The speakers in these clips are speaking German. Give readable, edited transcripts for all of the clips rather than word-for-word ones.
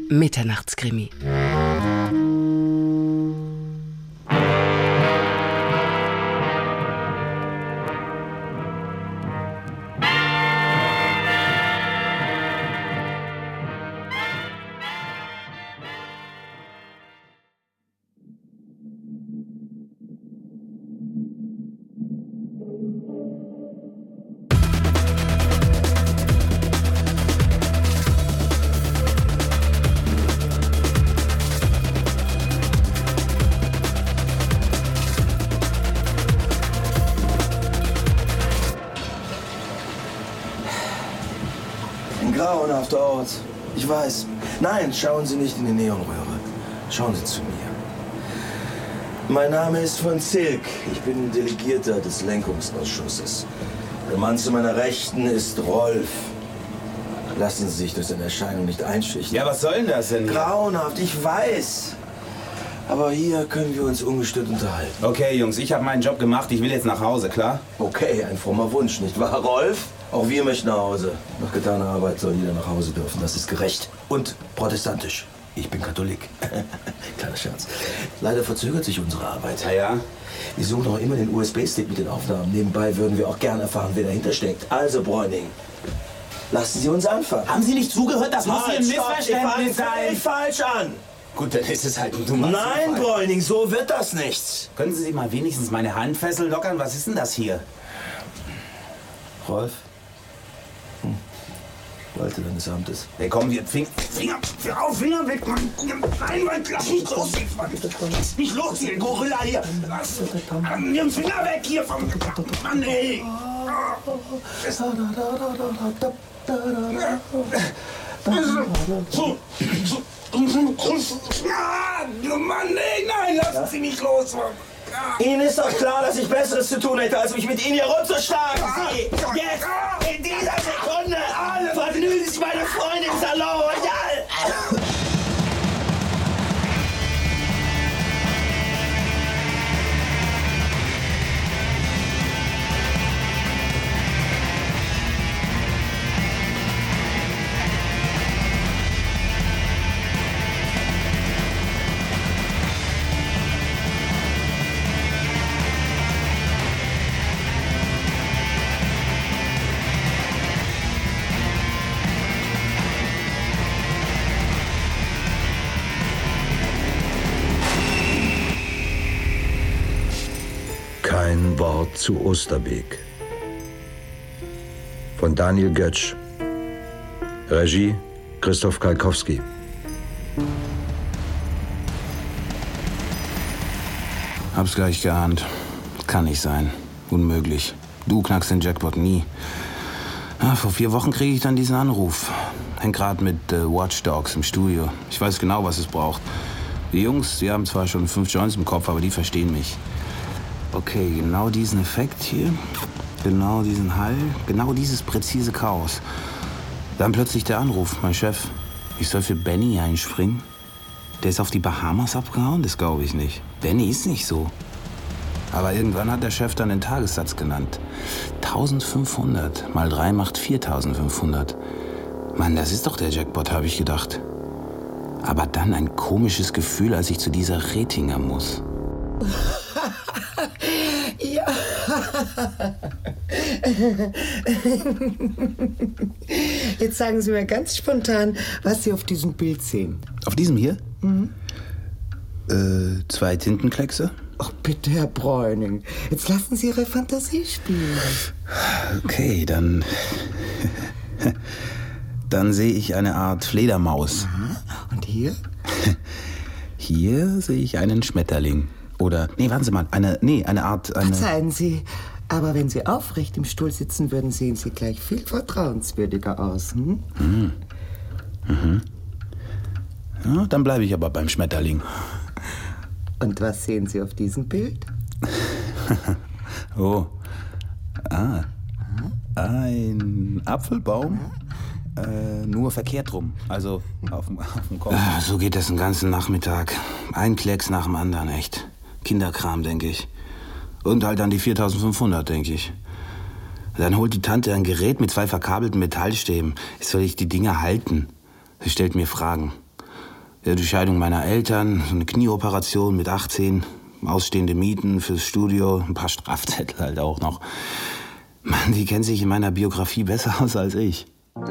Mitternachtskrimi. Grauenhafter Ort. Ich weiß. Nein, schauen Sie nicht in die Neonröhre. Schauen Sie zu mir. Mein Name ist von Zilk. Ich bin Delegierter des Lenkungsausschusses. Der Mann zu meiner Rechten ist Rolf. Lassen Sie sich durch seine Erscheinung nicht einschüchtern. Ja, was soll denn das denn? Grauenhaft, ich weiß. Aber hier können wir uns ungestört unterhalten. Okay, Jungs, ich habe meinen Job gemacht. Ich will jetzt nach Hause, klar? Okay, ein frommer Wunsch, nicht wahr, Rolf? Auch wir möchten nach Hause. Nach getaner Arbeit soll jeder nach Hause dürfen. Das ist gerecht. Und protestantisch. Ich bin Katholik. Kleiner Scherz. Leider verzögert sich unsere Arbeit. Ja. Wir suchen noch immer den USB-Stick mit den Aufnahmen. Nebenbei würden wir auch gern erfahren, wer dahinter steckt. Also, Bräuning, lassen Sie uns anfangen. Haben Sie nicht zugehört? Das muss hier ein Missverständnis sein. Falsch an. Gut, dann ist es halt ein dummer Nein, Zufall. Bräuning, so wird das nichts. Können Sie sich mal wenigstens meine Handfessel lockern? Was ist denn das hier? Rolf? Walte deines Amtes. Hey, komm, wir Finger weg, Mann. Nein, Mann, lass mich los, Mann. Lass mich los, hier, Gorilla hier. Lass mir den Finger weg hier vom Mann, ey. Mann, ey, nein, lassen Sie mich los, Mann. Ihnen ist doch klar, dass ich Besseres zu tun hätte, als mich mit Ihnen hier rumzuschlagen. Sie, jetzt, in dieser Sekunde, vergnügen sich meine Freunde im Salon Royal. Kein Wort zu Osterbeek. Von Daniel Götsch. Regie Christoph Kalkowski. Hab's gleich geahnt. Kann nicht sein. Unmöglich. Du knackst den Jackpot nie. Vor 4 Wochen kriege ich dann diesen Anruf. Häng grad mit Watch Dogs im Studio. Ich weiß genau, was es braucht. Die Jungs, die haben zwar schon 5 Joints im Kopf, aber die verstehen mich. Okay, genau diesen Effekt hier, genau diesen Hall, genau dieses präzise Chaos. Dann plötzlich der Anruf, mein Chef. Ich soll für Benny einspringen. Der ist auf die Bahamas abgehauen? Das glaube ich nicht. Benny ist nicht so. Aber irgendwann hat der Chef dann den Tagessatz genannt. 1500 mal 3 macht 4500. Mann, das ist doch der Jackpot, habe ich gedacht. Aber dann ein komisches Gefühl, als ich zu dieser Retinger muss. Ja. Jetzt sagen Sie mir ganz spontan, was Sie auf diesem Bild sehen. Auf diesem hier? 2 Tintenkleckse. Ach bitte, Herr Bräuning. Jetzt lassen Sie Ihre Fantasie spielen. Okay, dann sehe ich eine Art Fledermaus. Aha. Und hier? Hier sehe ich einen Schmetterling. Oder, nee, warten Sie mal, eine Art... Verzeihen Sie, aber wenn Sie aufrecht im Stuhl sitzen würden, sehen Sie gleich viel vertrauenswürdiger aus. Ja, dann bleibe ich aber beim Schmetterling. Und was sehen Sie auf diesem Bild? Oh. Ein Apfelbaum. Nur verkehrt rum. Also auf dem Kopf. So geht das den ganzen Nachmittag. Ein Klecks nach dem anderen, echt. Kinderkram, denke ich. Und halt dann die 4500, denke ich. Dann holt die Tante ein Gerät mit 2 verkabelten Metallstäben. Jetzt soll ich die Dinger halten. Sie stellt mir Fragen. Die Scheidung meiner Eltern, so eine Knieoperation mit 18, ausstehende Mieten fürs Studio, ein paar Strafzettel halt auch noch. Mann, die kennt sich in meiner Biografie besser aus als ich.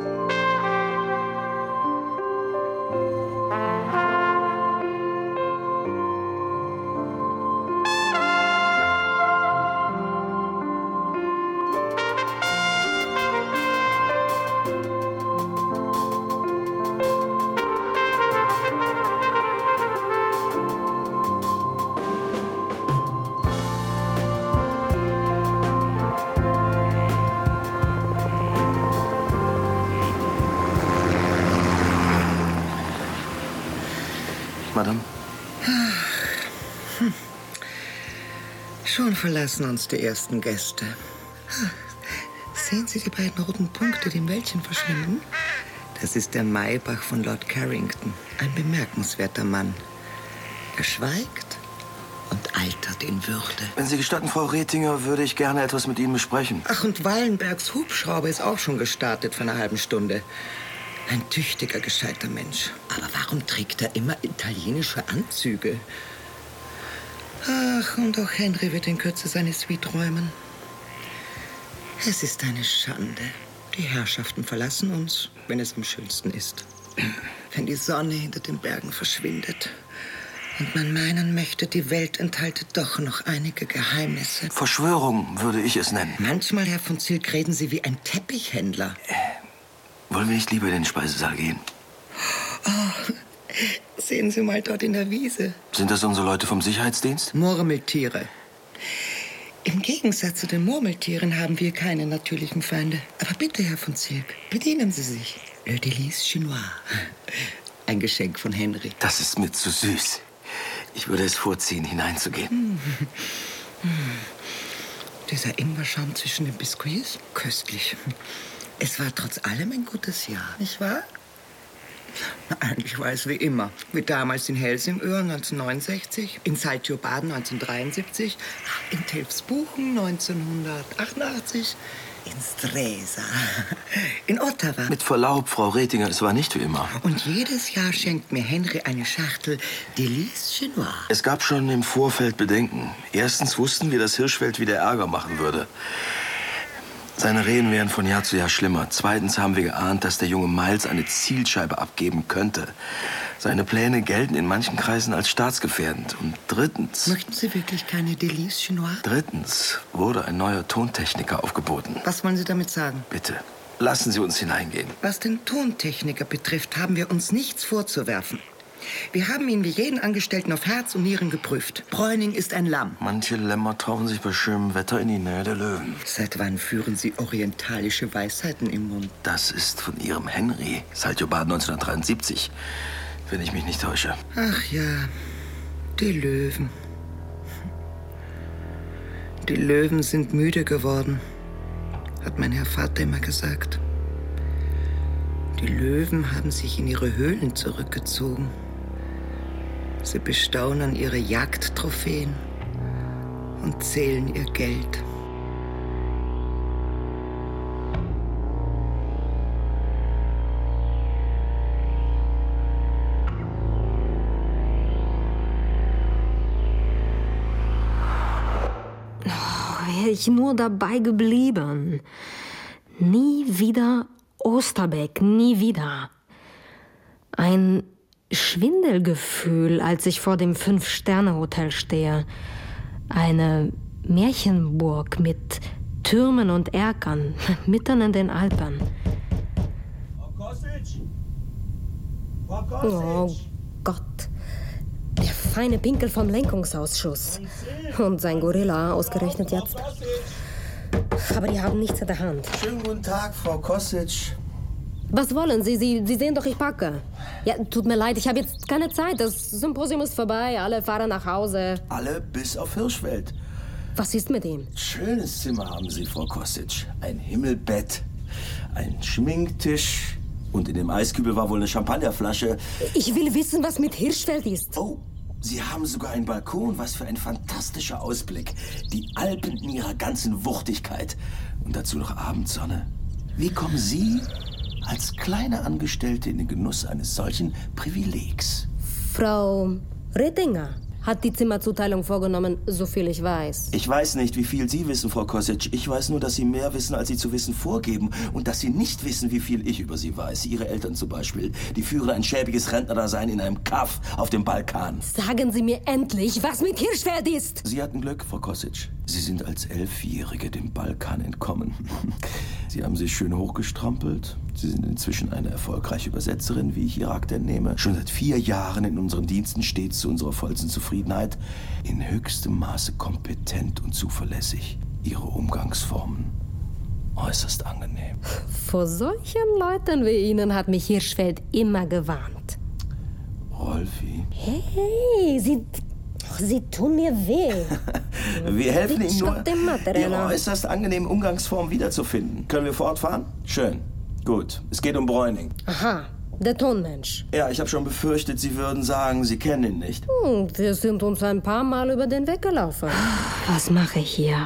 Madame? Schon verlassen uns die ersten Gäste. Sehen Sie die beiden roten Punkte, die im Wäldchen verschwinden? Das ist der Maybach von Lord Carrington. Ein bemerkenswerter Mann. Er schweigt und altert in Würde. Wenn Sie gestatten, Frau Retinger, würde ich gerne etwas mit Ihnen besprechen. Ach, und Wallenbergs Hubschrauber ist auch schon gestartet vor einer halben Stunde. Ein tüchtiger, gescheiter Mensch. Aber warum trägt er immer italienische Anzüge? Ach, und auch Henry wird in Kürze seine Suite räumen. Es ist eine Schande. Die Herrschaften verlassen uns, wenn es am schönsten ist. Wenn die Sonne hinter den Bergen verschwindet und man meinen möchte, die Welt enthalte doch noch einige Geheimnisse. Verschwörung würde ich es nennen. Manchmal, Herr von Zilk, reden Sie wie ein Teppichhändler. Wollen wir nicht lieber in den Speisesaal gehen? Oh, sehen Sie mal dort in der Wiese. Sind das unsere Leute vom Sicherheitsdienst? Murmeltiere. Im Gegensatz zu den Murmeltieren haben wir keine natürlichen Feinde. Aber bitte, Herr von Zilk, bedienen Sie sich. Le Délice Chinois. Ein Geschenk von Henry. Das ist mir zu süß. Ich würde es vorziehen, hineinzugehen. Dieser Ingwerschaum zwischen den Biskuits? Köstlich. Es war trotz allem ein gutes Jahr, nicht wahr? Na, eigentlich war es wie immer. Wie damals in Helsingör 1969, in Saltiobaden 1973, in Telfsbuchen 1988, in Stresa, in Ottawa. Mit Verlaub, Frau Retinger, es war nicht wie immer. Und jedes Jahr schenkt mir Henry eine Schachtel Délice Chinois. Es gab schon im Vorfeld Bedenken. Erstens wussten wir, dass Hirschfeld wieder Ärger machen würde. Seine Reden wären von Jahr zu Jahr schlimmer. Zweitens haben wir geahnt, dass der junge Miles eine Zielscheibe abgeben könnte. Seine Pläne gelten in manchen Kreisen als staatsgefährdend. Und drittens... Möchten Sie wirklich keine Délice Chinois? Drittens wurde ein neuer Tontechniker aufgeboten. Was wollen Sie damit sagen? Bitte, lassen Sie uns hineingehen. Was den Tontechniker betrifft, haben wir uns nichts vorzuwerfen. Wir haben ihn wie jeden Angestellten auf Herz und Nieren geprüft. Bräuning ist ein Lamm. Manche Lämmer trauen sich bei schönem Wetter in die Nähe der Löwen. Seit wann führen Sie orientalische Weisheiten im Mund? Das ist von Ihrem Henry, Saltiobaden 1973, wenn ich mich nicht täusche. Ach ja, die Löwen. Die Löwen sind müde geworden, hat mein Herr Vater immer gesagt. Die Löwen haben sich in ihre Höhlen zurückgezogen. Sie bestaunen ihre Jagdtrophäen und zählen ihr Geld. Wäre ich nur dabei geblieben. Nie wieder Osterbeck, nie wieder. Ein Schwindelgefühl, als ich vor dem 5-Sterne-Hotel stehe. Eine Märchenburg mit Türmen und Erkern, mitten in den Alpen. Oh Gott, der feine Pinkel vom Lenkungsausschuss. Und sein Gorilla ausgerechnet jetzt. Aber die haben nichts in der Hand. Schönen guten Tag, Frau Kosic. Was wollen Sie? Sie sehen doch, ich packe. Ja, tut mir leid, ich habe jetzt keine Zeit. Das Symposium ist vorbei, alle fahren nach Hause. Alle bis auf Hirschfeld. Was ist mit ihm? Schönes Zimmer haben Sie, Frau Kosic. Ein Himmelbett, ein Schminktisch und in dem Eiskübel war wohl eine Champagnerflasche. Ich will wissen, was mit Hirschfeld ist. Oh, Sie haben sogar einen Balkon. Was für ein fantastischer Ausblick. Die Alpen in ihrer ganzen Wuchtigkeit. Und dazu noch Abendsonne. Wie kommen Sie als kleine Angestellte in den Genuss eines solchen Privilegs? Frau Rittinger hat die Zimmerzuteilung vorgenommen, soviel ich weiß. Ich weiß nicht, wie viel Sie wissen, Frau Kosic. Ich weiß nur, dass Sie mehr wissen, als Sie zu wissen vorgeben. Und dass Sie nicht wissen, wie viel ich über Sie weiß. Ihre Eltern zum Beispiel. Die führen ein schäbiges Rentnerdasein in einem Kaff auf dem Balkan. Sagen Sie mir endlich, was mit Hirschfeld ist! Sie hatten Glück, Frau Kosic. Sie sind als 11-Jährige dem Balkan entkommen. Sie haben sich schön hochgestrampelt. Sie sind inzwischen eine erfolgreiche Übersetzerin, wie ich Ihre Akte entnehme. Schon seit 4 Jahren in unseren Diensten, stets zu unserer vollsten Zufriedenheit. In höchstem Maße kompetent und zuverlässig. Ihre Umgangsformen äußerst angenehm. Vor solchen Leuten wie Ihnen hat mich Hirschfeld immer gewarnt. Rolfi? Hey, Sie tun mir weh. Wir helfen Ihnen nur, Ihre Ihre äußerst angenehmen Umgangsformen wiederzufinden. Können wir fortfahren? Schön. Gut. Es geht um Bräuning. Aha, der Tonmensch. Ja, ich habe schon befürchtet, Sie würden sagen, Sie kennen ihn nicht. Wir sind uns ein paar Mal über den Weg gelaufen. Was mache ich hier?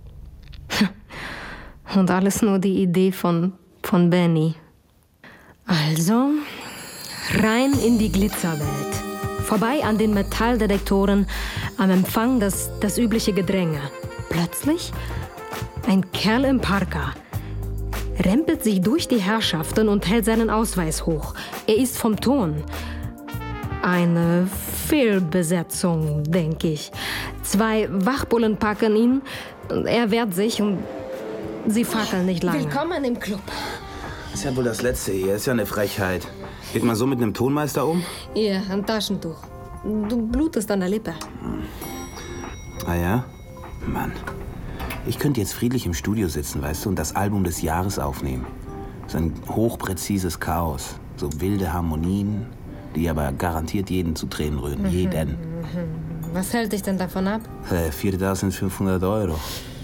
Und alles nur die Idee von Benny. Also, rein in die Glitzerwelt. Vorbei an den Metalldetektoren, am Empfang das übliche Gedränge. Plötzlich ein Kerl im Parka. Rempelt sich durch die Herrschaften und hält seinen Ausweis hoch. Er ist vom Ton. Eine Fehlbesetzung, denke ich. 2 Wachbullen packen ihn, er wehrt sich und sie fackeln nicht lange. Willkommen im Club. Das ist ja wohl das Letzte hier. Ist ja eine Frechheit. Geht man so mit einem Tonmeister um? Hier, ein Taschentuch. Du blutest an der Lippe. Ah ja? Mann. Ich könnte jetzt friedlich im Studio sitzen, weißt du, und das Album des Jahres aufnehmen. So ein hochpräzises Chaos. So wilde Harmonien, die aber garantiert jeden zu Tränen rühren. Jeden. Was hält dich denn davon ab? 4.500 €.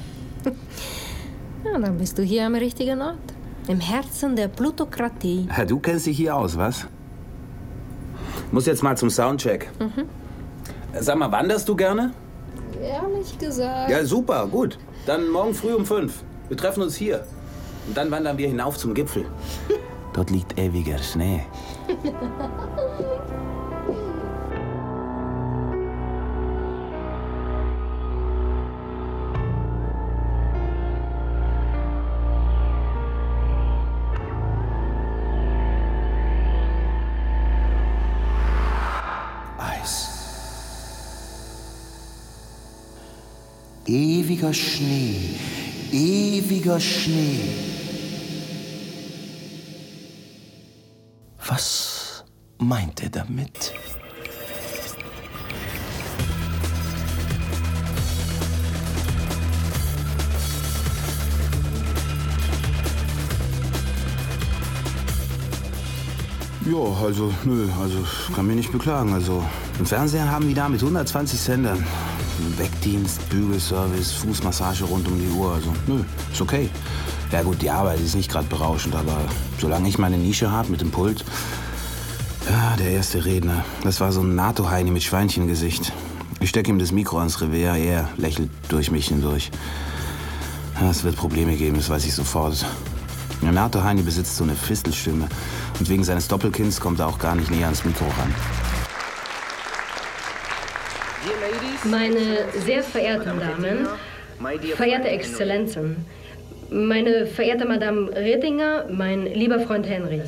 Ja, dann bist du hier am richtigen Ort. Im Herzen der Plutokratie. Ja, du kennst dich hier aus, was? Muss jetzt mal zum Soundcheck. Sag mal, wanderst du gerne? Ehrlich gesagt. Ja, super, gut. Dann morgen früh um 5. Wir treffen uns hier. Und dann wandern wir hinauf zum Gipfel. Dort liegt ewiger Schnee. Ewiger Schnee, ewiger Schnee. Was meint er damit? Ja, also, kann mich nicht beklagen. Also, im Fernsehen haben die da mit 120 Sendern. Wegdienst, Bügelservice, Fußmassage rund um die Uhr. Also, ist okay. Ja gut, die Arbeit ist nicht gerade berauschend, aber solange ich meine Nische habe mit dem Pult. Ja, der erste Redner, das war so ein NATO-Heini mit Schweinchengesicht. Ich stecke ihm das Mikro ans Revers, er lächelt durch mich hindurch. Ja, es wird Probleme geben, das weiß ich sofort. Der NATO-Heini besitzt so eine Fistelstimme und wegen seines Doppelkinns kommt er auch gar nicht näher ans Mikro ran. Meine sehr verehrten Damen, verehrte Exzellenzen, meine verehrte Madame Rittinger, mein lieber Freund Henry.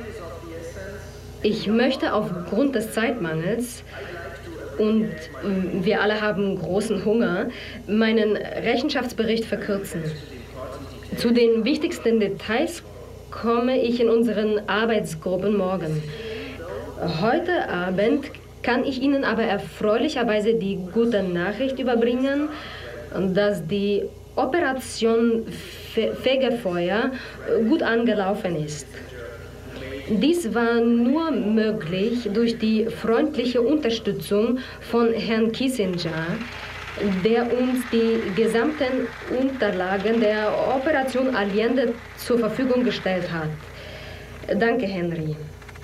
Ich möchte aufgrund des Zeitmangels, und wir alle haben großen Hunger, meinen Rechenschaftsbericht verkürzen. Zu den wichtigsten Details komme ich in unseren Arbeitsgruppen morgen. Heute Abend kann ich Ihnen aber erfreulicherweise die gute Nachricht überbringen, dass die Operation Fegefeuer gut angelaufen ist. Dies war nur möglich durch die freundliche Unterstützung von Herrn Kissinger, der uns die gesamten Unterlagen der Operation Allende zur Verfügung gestellt hat. Danke, Henry.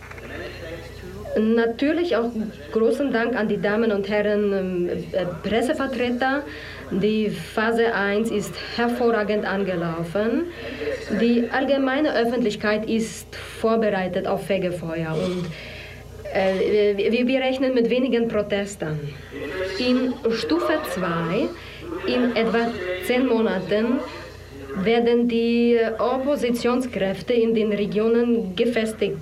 Natürlich auch großen Dank an die Damen und Herren Pressevertreter. Die Phase 1 ist hervorragend angelaufen. Die allgemeine Öffentlichkeit ist vorbereitet auf Fegefeuer und Wir rechnen mit wenigen Protestern. In Stufe 2, in etwa 10 Monaten, werden die Oppositionskräfte in den Regionen gefestigt,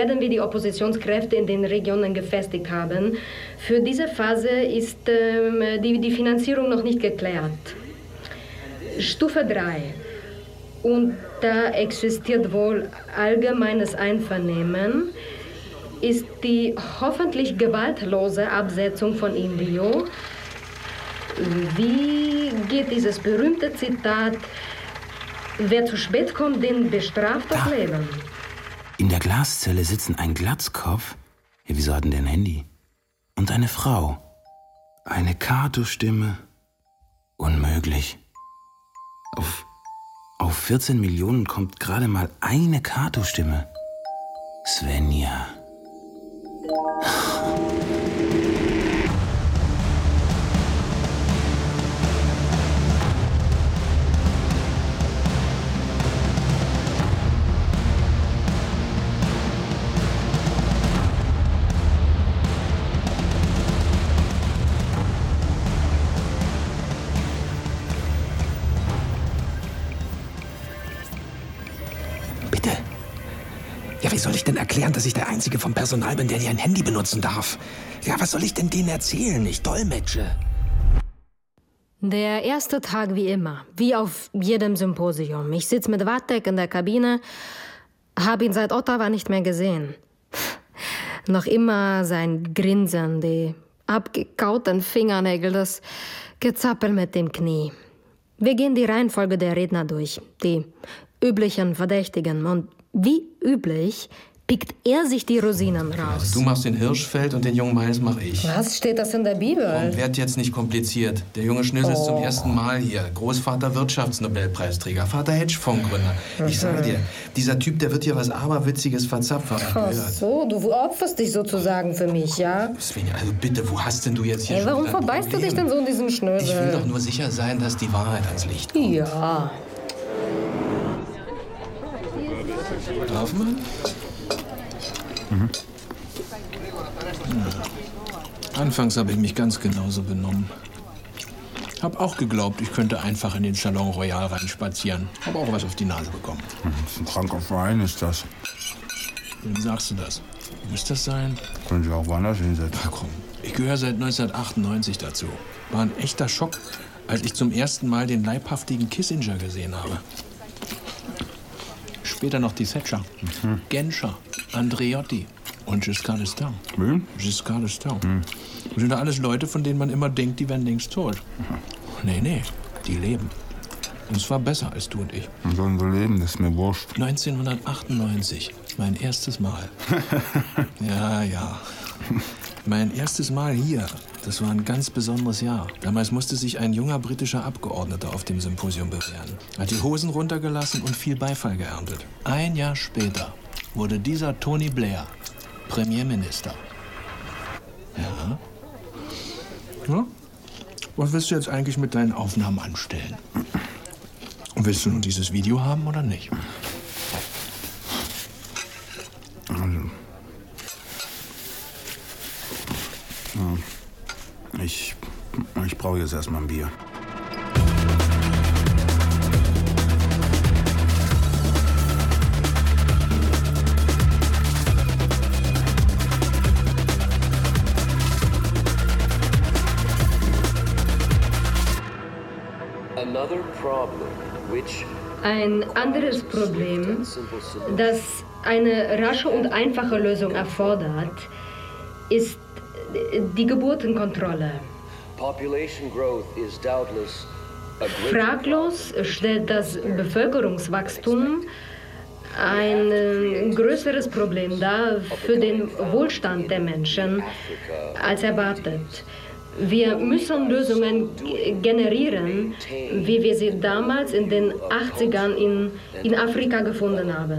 gefestigt haben. Für diese Phase ist die Finanzierung noch nicht geklärt. Stufe 3. Und da existiert wohl allgemeines Einvernehmen, ist die hoffentlich gewaltlose Absetzung von Indio. Wie geht dieses berühmte Zitat: Wer zu spät kommt, den bestraft das Leben? In der Glaszelle sitzen ein Glatzkopf, ja, wieso hat denn der ein Handy? Und eine Frau. Eine Kato-Stimme. Unmöglich. Auf 14 Millionen kommt gerade mal eine Kato-Stimme. Svenja. Ja, wie soll ich denn erklären, dass ich der Einzige vom Personal bin, der ein Handy benutzen darf? Ja, was soll ich denn denen erzählen? Ich dolmetsche. Der erste Tag wie immer, wie auf jedem Symposium. Ich sitze mit Vatek in der Kabine, habe ihn seit Ottawa nicht mehr gesehen. Noch immer sein Grinsen, die abgekauten Fingernägel, das Gezappel mit dem Knie. Wir gehen die Reihenfolge der Redner durch, die üblichen Verdächtigen, und wie üblich pickt er sich die Rosinen raus. Du machst den Hirschfeld und den jungen Miles mach ich. Was steht das in der Bibel? Komm, werd jetzt nicht kompliziert. Der junge Schnösel ist zum ersten Mal hier. Großvater Wirtschaftsnobelpreisträger, Vater Hedgefondsgründer. Ich sage dir, dieser Typ, der wird hier was Aberwitziges verzapfen. Ach so, du opferst dich sozusagen für mich, ja? Svenja, also bitte, wo hast denn du jetzt hier schon warum verbeißt du dich denn so in diesen Schnösel? Ich will doch nur sicher sein, dass die Wahrheit ans Licht kommt. Ja. Hoffmann? Anfangs habe ich mich ganz genauso benommen. Hab auch geglaubt, ich könnte einfach in den Salon Royal reinspazieren. Hab auch was auf die Nase bekommen. Ein kranker Verein ist das. Wem sagst du das? Muss das sein? Können Sie auch woanders hinsetzen. Na komm, ich gehöre seit 1998 dazu. War ein echter Schock, als ich zum ersten Mal den leibhaftigen Kissinger gesehen habe. Später noch die Thatcher, Genscher, Andreotti und Giscard d'Estaing. Wen? Giscard d'Estaing. Das sind alles Leute, von denen man immer denkt, die werden längst tot. Nee, die leben. Und zwar besser als du und ich. Und sollen wir leben, das ist mir wurscht. 1998, mein erstes Mal. Ja. Mein erstes Mal hier, das war ein ganz besonderes Jahr. Damals musste sich ein junger britischer Abgeordneter auf dem Symposium bewähren. Hat die Hosen runtergelassen und viel Beifall geerntet. Ein Jahr später wurde dieser Tony Blair Premierminister. Ja? Was willst du jetzt eigentlich mit deinen Aufnahmen anstellen? Willst du nun dieses Video haben oder nicht? Ich brauche jetzt erstmal ein Bier. Ein anderes Problem, das eine rasche und einfache Lösung erfordert, ist die Geburtenkontrolle. Fraglos stellt das Bevölkerungswachstum ein größeres Problem dar für den Wohlstand der Menschen als erwartet. Wir müssen Lösungen generieren, wie wir sie damals in den 80ern in Afrika gefunden haben.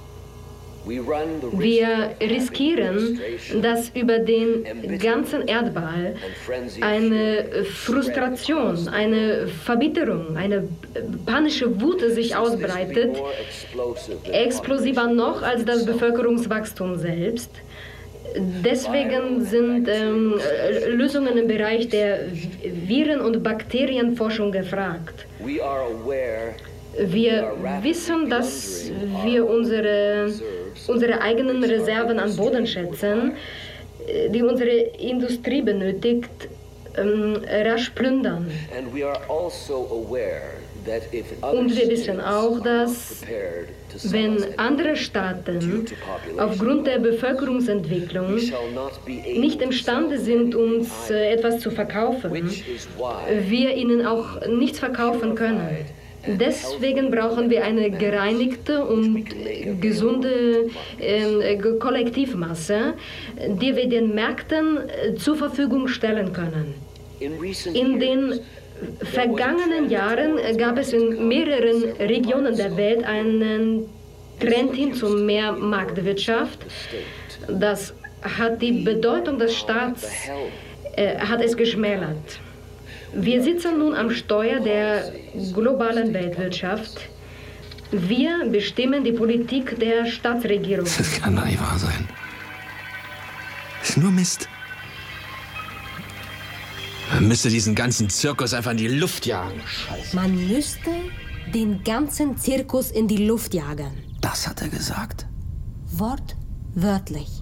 Wir riskieren, dass über den ganzen Erdball eine Frustration, eine Verbitterung, eine panische Wut sich ausbreitet, explosiver noch als das Bevölkerungswachstum selbst. Deswegen sind Lösungen im Bereich der Viren- und Bakterienforschung gefragt. Wir wissen, dass wir unsere eigenen Reserven an Boden schätzen, die unsere Industrie benötigt, rasch plündern. Und wir wissen auch, dass wenn andere Staaten aufgrund der Bevölkerungsentwicklung nicht imstande sind, uns etwas zu verkaufen, wir ihnen auch nichts verkaufen können. Deswegen brauchen wir eine gereinigte und gesunde Kollektivmasse, die wir den Märkten zur Verfügung stellen können. In den vergangenen Jahren gab es in mehreren Regionen der Welt einen Trend hin zu mehr Marktwirtschaft. Das hat die Bedeutung des Staats hat es geschmälert. Wir sitzen nun am Steuer der globalen Weltwirtschaft. Wir bestimmen die Politik der Staatsregierung. Das kann doch nicht wahr sein. Das ist nur Mist. Man müsste diesen ganzen Zirkus einfach in die Luft jagen. Scheiße. Man müsste den ganzen Zirkus in die Luft jagen. Das hat er gesagt. Wortwörtlich.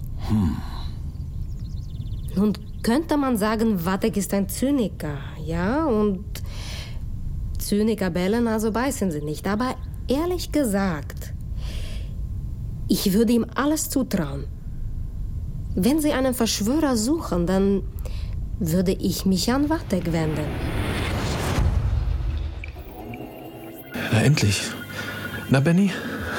Nun könnte man sagen, Vatek ist ein Zyniker, ja? Und Zyniker bellen, also beißen sie nicht. Aber ehrlich gesagt, ich würde ihm alles zutrauen. Wenn Sie einen Verschwörer suchen, dann würde ich mich an Vatek wenden. Na, endlich. Na, Benny?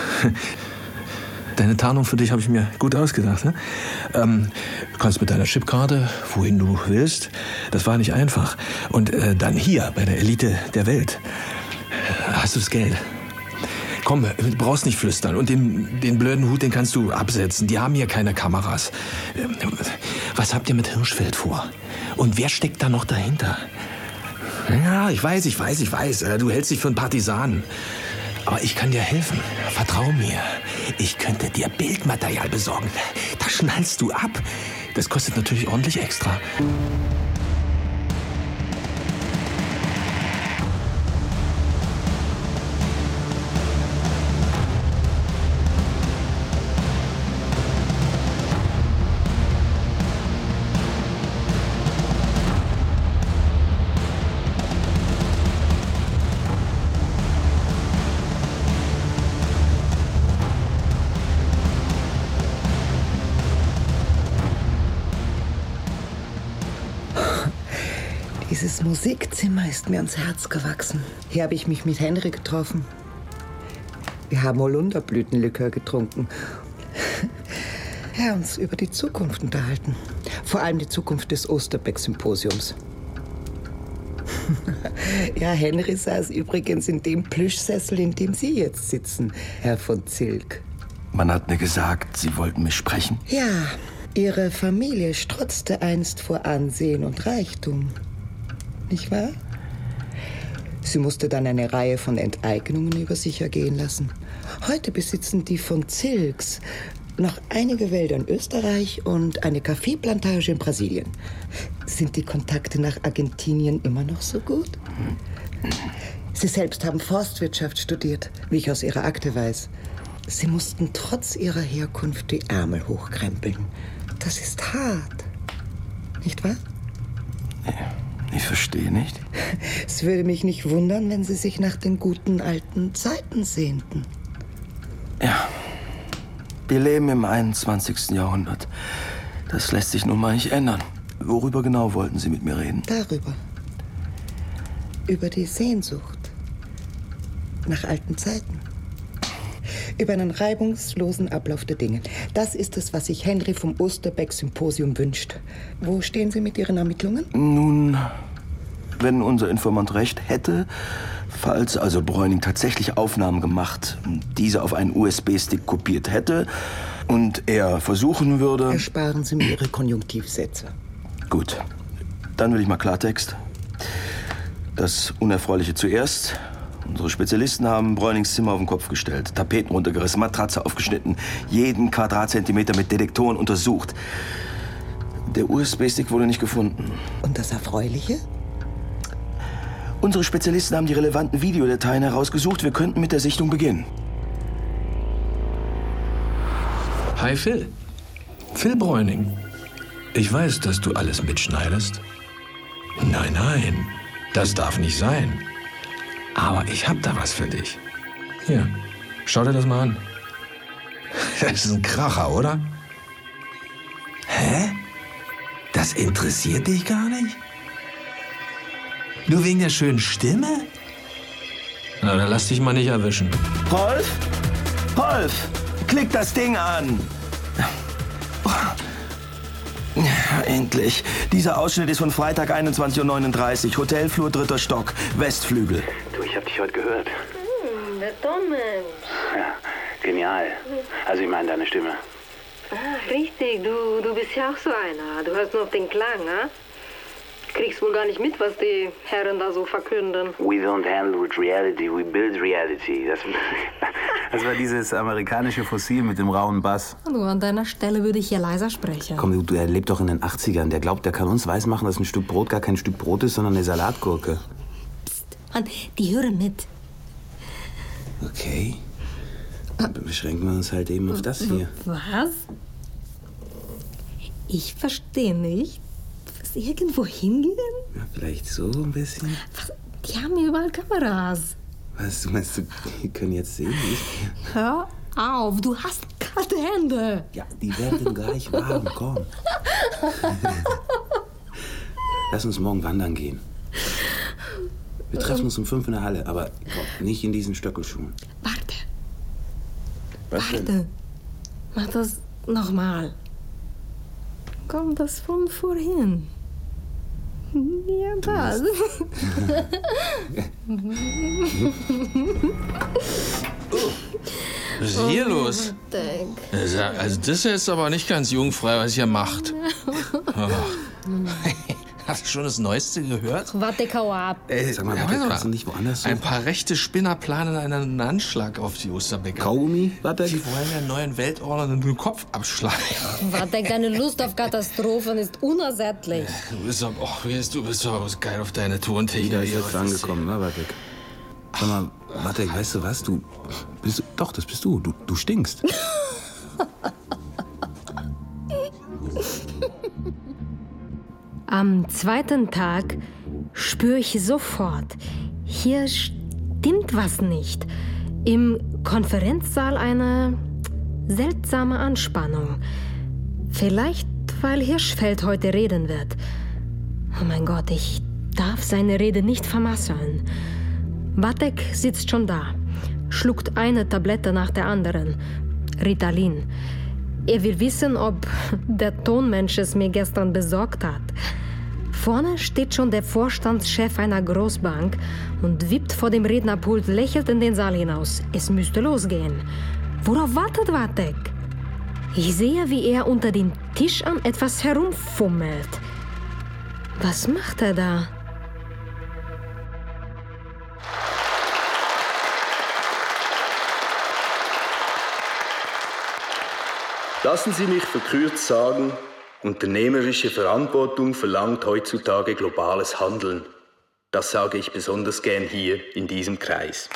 Deine Tarnung für dich habe ich mir gut ausgedacht. Ne? Du kannst mit deiner Chipkarte, wohin du willst. Das war nicht einfach. Und dann hier, bei der Elite der Welt. Hast du das Geld? Komm, du brauchst nicht flüstern. Und den blöden Hut, den kannst du absetzen. Die haben hier keine Kameras. Was habt ihr mit Hirschfeld vor? Und wer steckt da noch dahinter? Ja, ich weiß. Du hältst dich für einen Partisanen. Aber ich kann dir helfen. Vertrau mir. Ich könnte dir Bildmaterial besorgen. Da schnallst du ab. Das kostet natürlich ordentlich extra. Dieses Musikzimmer ist mir ans Herz gewachsen. Hier habe ich mich mit Henry getroffen. Wir haben Holunderblütenlikör getrunken. Ja, uns über die Zukunft unterhalten. Vor allem die Zukunft des Osterbeck-Symposiums. Ja, Henry saß übrigens in dem Plüschsessel, in dem Sie jetzt sitzen, Herr von Zilk. Man hat mir gesagt, Sie wollten mich sprechen. Ja, Ihre Familie strotzte einst vor Ansehen und Reichtum. Nicht wahr? Sie musste dann eine Reihe von Enteignungen über sich ergehen lassen. Heute besitzen die von Zilks noch einige Wälder in Österreich und eine Kaffeeplantage in Brasilien. Sind die Kontakte nach Argentinien immer noch so gut? Sie selbst haben Forstwirtschaft studiert, wie ich aus Ihrer Akte weiß. Sie mussten trotz ihrer Herkunft die Ärmel hochkrempeln. Das ist hart, nicht wahr? Ich verstehe nicht. Es würde mich nicht wundern, wenn Sie sich nach den guten alten Zeiten sehnten. Ja, wir leben im 21. Jahrhundert. Das lässt sich nun mal nicht ändern. Worüber genau wollten Sie mit mir reden? Darüber. Über die Sehnsucht nach alten Zeiten. Über einen reibungslosen Ablauf der Dinge. Das ist es, was sich Henry vom Osterbeck-Symposium wünscht. Wo stehen Sie mit Ihren Ermittlungen? Nun, wenn unser Informant recht hätte, falls also Bräuning tatsächlich Aufnahmen gemacht, diese auf einen USB-Stick kopiert hätte und er versuchen würde... Ersparen Sie mir Ihre Konjunktivsätze. Gut, dann will ich mal Klartext. Das Unerfreuliche zuerst Unsere Spezialisten haben Bräunings Zimmer auf den Kopf gestellt, Tapeten runtergerissen, Matratze aufgeschnitten, jeden Quadratzentimeter mit Detektoren untersucht. Der USB-Stick wurde nicht gefunden. Und das Erfreuliche? Unsere Spezialisten haben die relevanten Videodateien herausgesucht. Wir könnten mit der Sichtung beginnen. Hi Phil. Phil Bräuning. Ich weiß, dass du alles mitschneidest. Nein, nein, das darf nicht sein. Aber ich hab da was für dich. Hier, schau dir das mal an. Das ist ein Kracher, oder? Hä? Das interessiert dich gar nicht? Nur wegen der schönen Stimme? Na, dann lass dich mal nicht erwischen. Rolf? Rolf! Klick das Ding an! Ja, endlich. Dieser Ausschnitt ist von Freitag 21:39 Uhr. Hotelflur, 3. Stock, Westflügel. Du, ich hab dich heute gehört. Der Tonmensch. Ja, genial. Also ich meine deine Stimme. Ah, richtig, du bist ja auch so einer. Du hörst nur auf den Klang, ne? Kriegst wohl gar nicht mit, was die Herren da so verkünden. We don't handle with reality, we build reality. Das war dieses amerikanische Fossil mit dem rauen Bass. Du, an deiner Stelle würde ich hier leiser sprechen. Komm, du, er lebt doch in den 80ern. Der glaubt, der kann uns weismachen, dass ein Stück Brot gar kein Stück Brot ist, sondern eine Salatgurke. Psst, Mann, die hören mit. Okay. Dann beschränken wir uns halt eben auf das hier. Was? Ich verstehe nicht. Was, irgendwo hingehen? Ja, vielleicht so ein bisschen. Was? Die haben hier überall Kameras. Was, du meinst, die können jetzt sehen? Hör auf, du hast kalte Hände. Ja, die werden gleich warm, komm. Lass uns morgen wandern gehen. Wir treffen uns um 5 in der Halle, aber nicht in diesen Stöckelschuhen. Warte. Was denn? Warte. Mach das nochmal. Komm, das von vorhin. Ja, das. Was ist hier los? Also das ist jetzt aber nicht ganz jugendfrei, was ihr macht. Hast du schon das Neueste gehört? Warte, kau ab. Sag mal, kannst du nicht woanders so? Ein paar rechte Spinner planen einen Anschlag auf die Osterbecker. Kaugummi? Warte. Die wollen der neuen Weltordnung den Kopf abschlagen. Warte, deine Lust auf Katastrophen ist unersättlich. Du bist aber geil auf deine Tontechnik. Wieder ist jetzt angekommen, ne, Warte. Sag mal, Warte, weißt du was? Du bist... Doch, das bist du. Du stinkst. Am zweiten Tag spüre ich sofort, hier stimmt was nicht. Im Konferenzsaal eine seltsame Anspannung. Vielleicht, weil Hirschfeld heute reden wird. Oh mein Gott, ich darf seine Rede nicht vermasseln. Watek sitzt schon da, schluckt eine Tablette nach der anderen. Ritalin. Er will wissen, ob der Tonmensch es mir gestern besorgt hat. Vorne steht schon der Vorstandschef einer Großbank und wippt vor dem Rednerpult lächelnd in den Saal hinaus. Es müsste losgehen. Worauf wartet Watek? Ich sehe, wie er unter den Tisch an etwas herumfummelt. Was macht er da? Lassen Sie mich verkürzt sagen, unternehmerische Verantwortung verlangt heutzutage globales Handeln. Das sage ich besonders gern hier in diesem Kreis.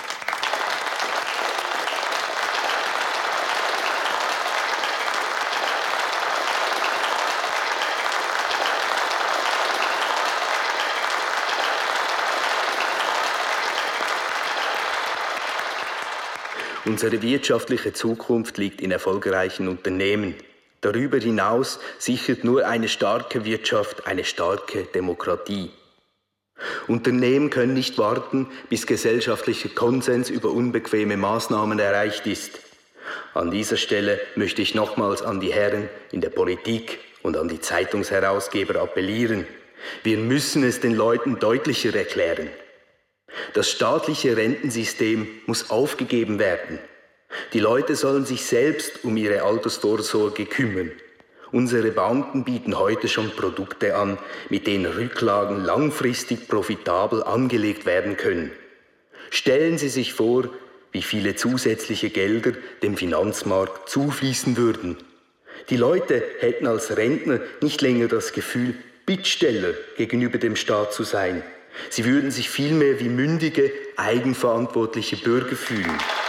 Unsere wirtschaftliche Zukunft liegt in erfolgreichen Unternehmen. Darüber hinaus sichert nur eine starke Wirtschaft eine starke Demokratie. Unternehmen können nicht warten, bis gesellschaftlicher Konsens über unbequeme Maßnahmen erreicht ist. An dieser Stelle möchte ich nochmals an die Herren in der Politik und an die Zeitungsherausgeber appellieren. Wir müssen es den Leuten deutlicher erklären. Das staatliche Rentensystem muss aufgegeben werden. Die Leute sollen sich selbst um ihre Altersvorsorge kümmern. Unsere Banken bieten heute schon Produkte an, mit denen Rücklagen langfristig profitabel angelegt werden können. Stellen Sie sich vor, wie viele zusätzliche Gelder dem Finanzmarkt zufließen würden. Die Leute hätten als Rentner nicht länger das Gefühl, Bittsteller gegenüber dem Staat zu sein. Sie würden sich vielmehr wie mündige, eigenverantwortliche Bürger fühlen.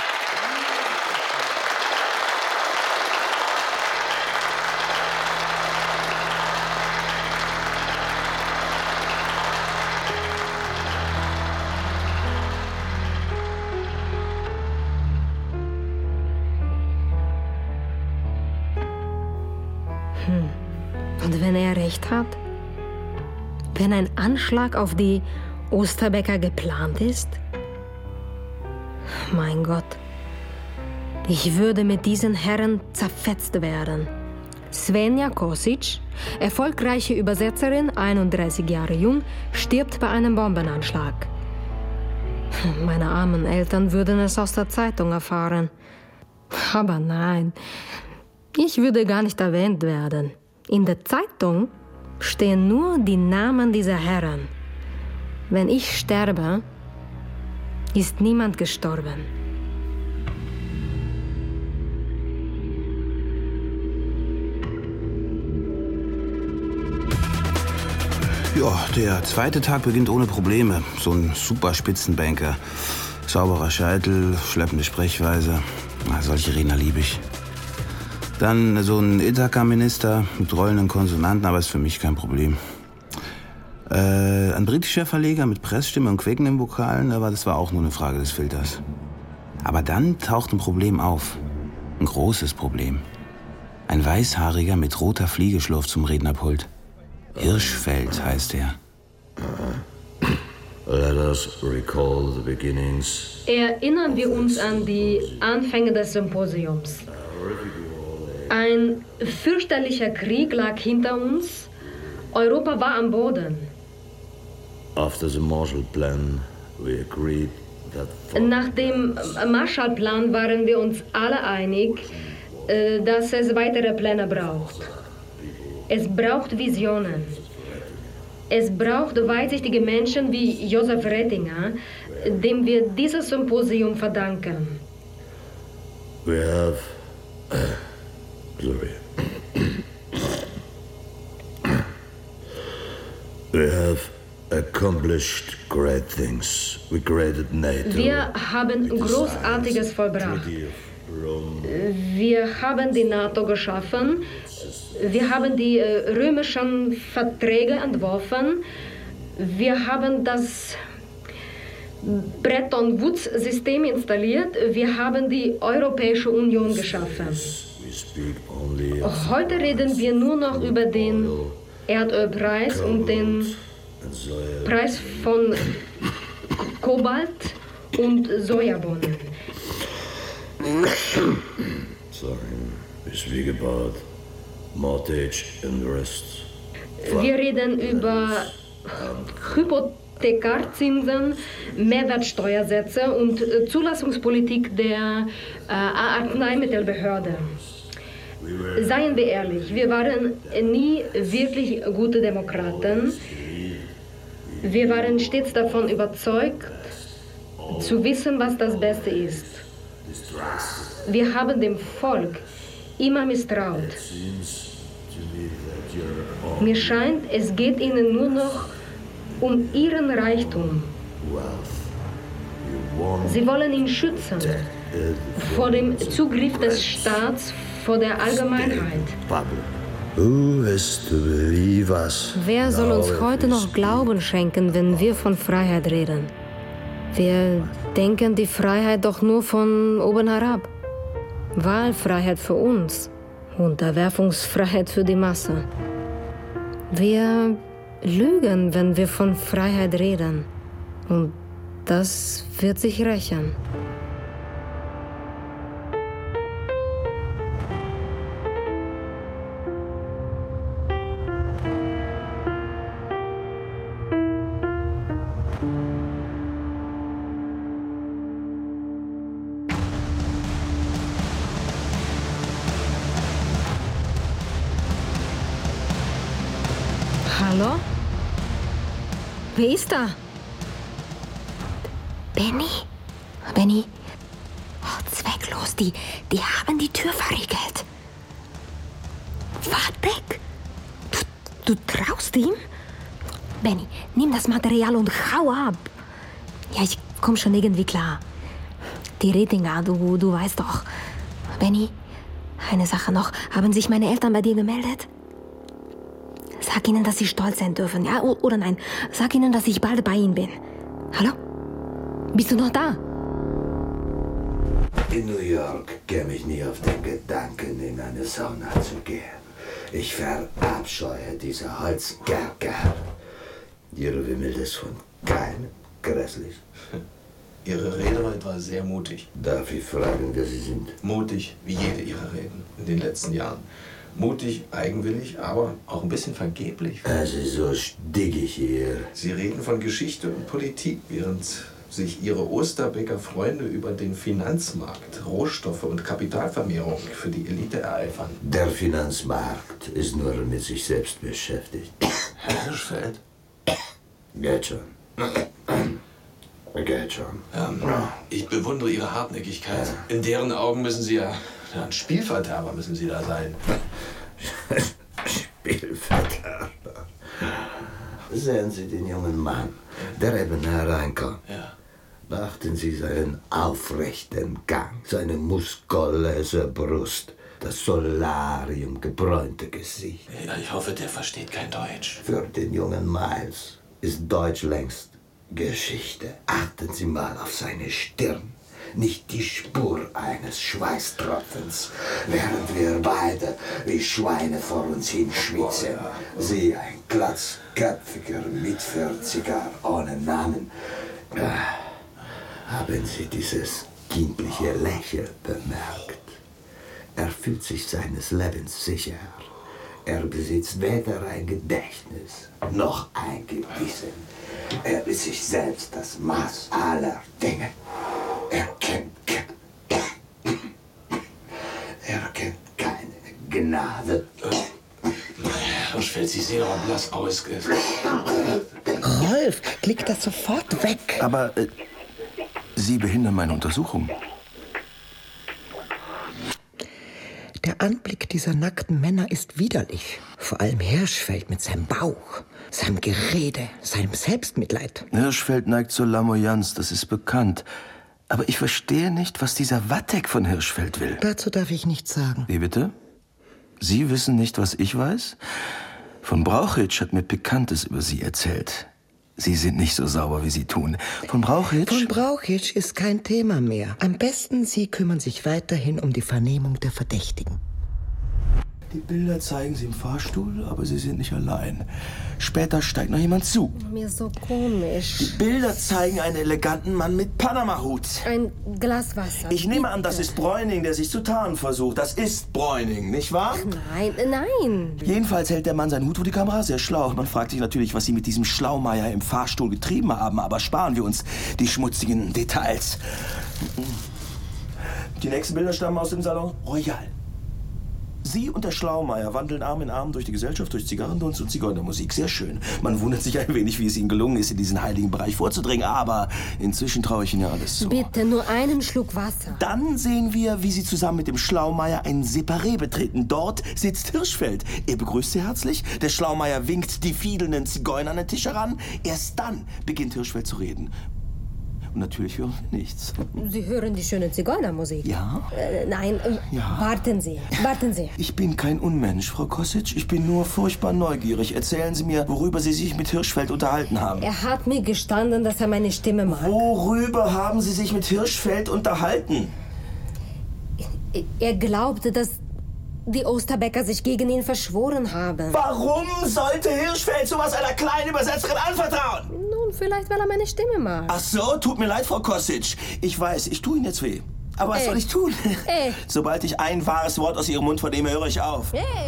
Und wenn er recht hat? Wenn ein Anschlag auf die Osterbecker geplant ist? Mein Gott, ich würde mit diesen Herren zerfetzt werden. Svenja Kosic, erfolgreiche Übersetzerin, 31 Jahre jung, stirbt bei einem Bombenanschlag. Meine armen Eltern würden es aus der Zeitung erfahren. Aber nein, ich würde gar nicht erwähnt werden. In der Zeitung stehen nur die Namen dieser Herren. Wenn ich sterbe, ist niemand gestorben. Ja, der zweite Tag beginnt ohne Probleme. So ein super Spitzenbanker. Sauberer Scheitel, schleppende Sprechweise. Na, solche Redner liebe ich. Dann so ein Ithaka-Minister mit rollenden Konsonanten, aber ist für mich kein Problem. Ein britischer Verleger mit Pressstimme und quäkenden Vokalen, aber das war auch nur eine Frage des Filters. Aber dann taucht ein Problem auf. Ein großes Problem. Ein Weißhaariger mit roter Fliegeschlurf zum Rednerpult. Hirschfeld heißt er. Let us recall the beginnings. Erinnern wir uns an die Anfänge des Symposiums. Ein fürchterlicher Krieg lag hinter uns. Europa war am Boden. After the Marshall Plan, we agreed that Nach dem Marshallplan waren wir uns alle einig, dass es weitere Pläne braucht. Es braucht Visionen. Es braucht weitsichtige Menschen wie Josef Rettinger, dem wir dieses Symposium verdanken. we have sorry. We have accomplished great things. We created NATO. Wir haben Großartiges vollbracht. Wir haben die NATO geschaffen. Wir haben die römischen Verträge entworfen. Wir haben das Bretton Woods-System installiert. Wir haben die Europäische Union geschaffen. Heute reden wir nur noch über den Erdölpreis und den Preis von Kobalt und Sojabohnen. Sorry, we speak about mortgage and the rest. Wir reden über Hypothekarzinsen, Mehrwertsteuersätze und Zulassungspolitik der Arzneimittelbehörde. Seien wir ehrlich, wir waren nie wirklich gute Demokraten. Wir waren stets davon überzeugt, zu wissen, was das Beste ist. Wir haben dem Volk immer misstraut. Mir scheint, es geht ihnen nur noch um ihren Reichtum. Sie wollen ihn schützen vor dem Zugriff des Staats, vor der Allgemeinheit. Who is to believe us? Wer soll uns heute noch Glauben schenken, wenn wir von Freiheit reden? Wir denken die Freiheit doch nur von oben herab. Wahlfreiheit für uns, Unterwerfungsfreiheit für die Masse. Wir lügen, wenn wir von Freiheit reden. Und das wird sich rächen. Hallo? Wer ist da? Benny? Benny, zwecklos, die haben die Tür verriegelt. Wardbeck? Du traust ihm? Benny, nimm das Material und hau ab. Ja, ich komm schon irgendwie klar. Die Redinger, du weißt doch. Benny, eine Sache noch. Haben sich meine Eltern bei dir gemeldet? Sag ihnen, dass sie stolz sein dürfen, ja? Oder nein, sag ihnen, dass ich bald bei ihnen bin. Hallo? Bist du noch da? In New York käme ich nie auf den Gedanken, in eine Sauna zu gehen. Ich verabscheue diese Holzkerker. Ihre Wimmel ist von keinem grässlich. Ihre Rede heute war sehr mutig. Darf ich fragen, wer Sie sind? Mutig, wie jede Ihrer Reden in den letzten Jahren. Mutig, eigenwillig, aber auch ein bisschen vergeblich. Also so stickig hier. Sie reden von Geschichte und Politik, während sich Ihre Osterbecker Freunde über den Finanzmarkt, Rohstoffe und Kapitalvermehrung für die Elite ereifern. Der Finanzmarkt ist nur mit sich selbst beschäftigt. Herr Hirschfeld? Geht schon. Geht schon. Ich bewundere Ihre Hartnäckigkeit. In deren Augen müssen Sie ja ein Spielverderber müssen Sie da sein. Spielverderber. Sehen Sie den jungen Mann, der eben hereinkommt. Ja. Beachten Sie seinen aufrechten Gang, seine muskulöse Brust, das solariumgebräunte Gesicht. Ja, ich hoffe, der versteht kein Deutsch. Für den jungen Miles ist Deutsch längst Geschichte. Achten Sie mal auf seine Stirn. Nicht die Spur eines Schweißtropfens, während wir beide wie Schweine vor uns hinschwitzen. Sie ein glatzköpfiger Mitvierziger ohne Namen. Haben Sie dieses kindliche Lächeln bemerkt? Er fühlt sich seines Lebens sicher. Er besitzt weder ein Gedächtnis noch ein Gewissen. Er ist sich selbst das Maß aller Dinge. Er kennt keine Gnade. Herr Hirschfeld, Sie sehen aber blass aus. Rolf, klick das sofort weg. Aber Sie behindern meine Untersuchung. Der Anblick dieser nackten Männer ist widerlich. Vor allem Hirschfeld mit seinem Bauch, seinem Gerede, seinem Selbstmitleid. Hirschfeld neigt zur Lamoyanz, das ist bekannt. Aber ich verstehe nicht, was dieser Wattek von Hirschfeld will. Dazu darf ich nichts sagen. Wie bitte? Sie wissen nicht, was ich weiß? Von Brauchitsch hat mir Pikantes über Sie erzählt. Sie sind nicht so sauber, wie Sie tun. Von Brauchitsch? Von Brauchitsch ist kein Thema mehr. Am besten, Sie kümmern sich weiterhin um die Vernehmung der Verdächtigen. Die Bilder zeigen Sie im Fahrstuhl, aber Sie sind nicht allein. Später steigt noch jemand zu. Mir ist so komisch. Die Bilder zeigen einen eleganten Mann mit Panama-Hut. Ein Glas Wasser. Ich nehme an, das ist Bräuning, der sich zu tarnen versucht. Das ist Bräuning, nicht wahr? Nein. Jedenfalls hält der Mann seinen Hut vor die Kamera, sehr schlau. Man fragt sich natürlich, was Sie mit diesem Schlaumeier im Fahrstuhl getrieben haben, aber sparen wir uns die schmutzigen Details. Die nächsten Bilder stammen aus dem Salon Royal. Sie und der Schlaumeier wandeln Arm in Arm durch die Gesellschaft, durch Zigarrendunst und Zigeunermusik. Sehr schön. Man wundert sich ein wenig, wie es Ihnen gelungen ist, in diesen heiligen Bereich vorzudringen. Aber inzwischen traue ich Ihnen ja alles zu. Bitte, nur einen Schluck Wasser. Dann sehen wir, wie Sie zusammen mit dem Schlaumeier ein Separé betreten. Dort sitzt Hirschfeld. Er begrüßt Sie herzlich. Der Schlaumeier winkt die fiedelnden Zigeuner an den Tisch heran. Erst dann beginnt Hirschfeld zu reden. Und natürlich hören wir nichts. Sie hören die schöne Zigeunermusik? Ja? Nein, ja. Warten Sie. Ich bin kein Unmensch, Frau Kosic. Ich bin nur furchtbar neugierig. Erzählen Sie mir, worüber Sie sich mit Hirschfeld unterhalten haben. Er hat mir gestanden, dass er meine Stimme mag. Worüber haben Sie sich mit Hirschfeld unterhalten? Er glaubte, dass die Osterbecker sich gegen ihn verschworen haben. Warum sollte Hirschfeld sowas einer kleinen Übersetzerin anvertrauen? Nun, vielleicht, weil er meine Stimme mag. Ach so, tut mir leid, Frau Kosic. Ich weiß, ich tue Ihnen jetzt weh. Aber was soll ich tun? Sobald ich ein wahres Wort aus Ihrem Mund vernehme, höre ich auf.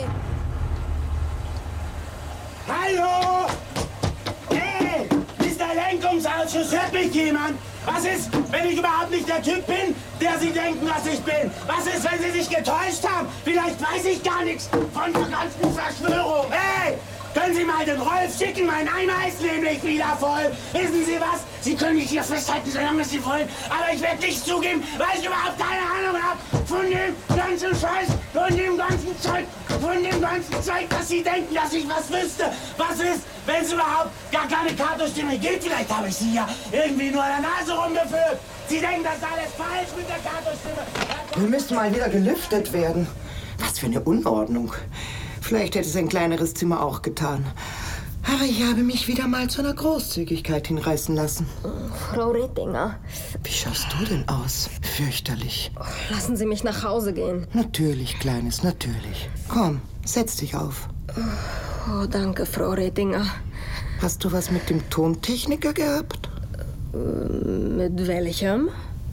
Hallo! Hey, Mr. Lenkungsausschuss, hört mich jemand? Was ist, wenn ich überhaupt nicht der Typ bin, der Sie denken, was ich bin? Was ist, wenn Sie sich getäuscht haben? Vielleicht weiß ich gar nichts von der ganzen Verschwörung. Hey, Können Sie mal den Rolf schicken? Mein Eimer ist nämlich wieder voll. Wissen Sie was? Sie können mich hier festhalten, solange Sie wollen. Aber ich werde nicht zugeben, weil ich überhaupt keine Ahnung habe von dem ganzen Scheiß, von dem ganzen Zeug, dass Sie denken, dass ich was wüsste. Was ist, wenn es überhaupt gar keine Kato-Stimme gibt? Vielleicht habe ich Sie ja irgendwie nur an der Nase rumgeführt. Sie denken, das ist alles falsch mit der Kato-Stimme. Wir müssten mal wieder gelüftet werden. Was für eine Unordnung. Vielleicht hätte es ein kleineres Zimmer auch getan. Aber ich habe mich wieder mal zu einer Großzügigkeit hinreißen lassen. Frau Retinger. Wie schaust du denn aus? Fürchterlich. Lassen Sie mich nach Hause gehen. Natürlich, Kleines, natürlich. Komm, setz dich auf. Oh, danke, Frau Retinger. Hast du was mit dem Tontechniker gehabt? Mit welchem?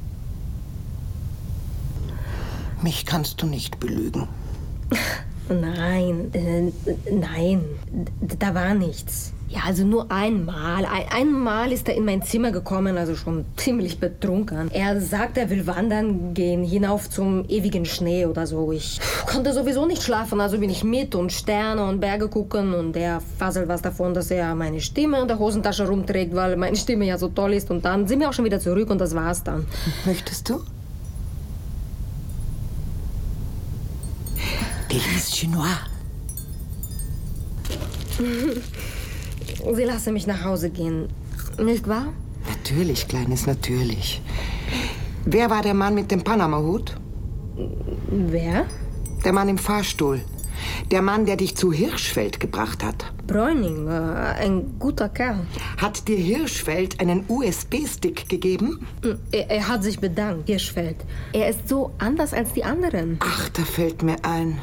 Mich kannst du nicht belügen. Nein, da war nichts. Ja, also nur einmal. Einmal ist er in mein Zimmer gekommen, also schon ziemlich betrunken. Er sagt, er will wandern gehen, hinauf zum ewigen Schnee oder so. Ich konnte sowieso nicht schlafen, also bin ich mit und Sterne und Berge gucken. Und er faselt was davon, dass er meine Stimme in der Hosentasche rumträgt, weil meine Stimme ja so toll ist. Und dann sind wir auch schon wieder zurück und das war's dann. Möchtest du? Délice Chinois. Sie lassen mich nach Hause gehen, nicht wahr? Natürlich, Kleines, natürlich. Wer war der Mann mit dem Panama-Hut? Wer? Der Mann im Fahrstuhl. Der Mann, der dich zu Hirschfeld gebracht hat. Bräuning, ein guter Kerl. Hat dir Hirschfeld einen USB-Stick gegeben? Er hat sich bedankt, Hirschfeld. Er ist so anders als die anderen. Ach, da fällt mir ein.